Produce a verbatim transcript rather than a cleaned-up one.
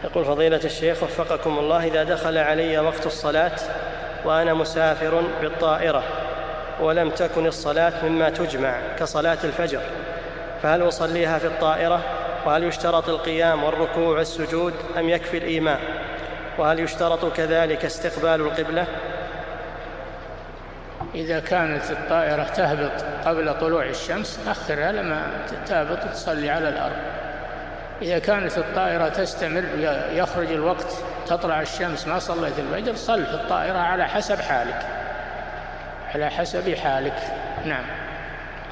يقول فضيلة الشيخ وفقكم الله، إذا دخل علي وقت الصلاة وأنا مسافر بالطائرة ولم تكن الصلاة مما تجمع كصلاة الفجر، فهل أصليها في الطائرة؟ وهل يشترط القيام والركوع والسجود أم يكفي الإيماء؟ وهل يشترط كذلك استقبال القبلة؟ إذا كانت الطائرة تهبط قبل طلوع الشمس أخرها لما تهبط تصلي على الأرض. إذا كانت الطائرة تستمر يخرج الوقت تطلع الشمس ما صليت الفجر، صل في الطائرة على حسب حالك على حسب حالك. نعم.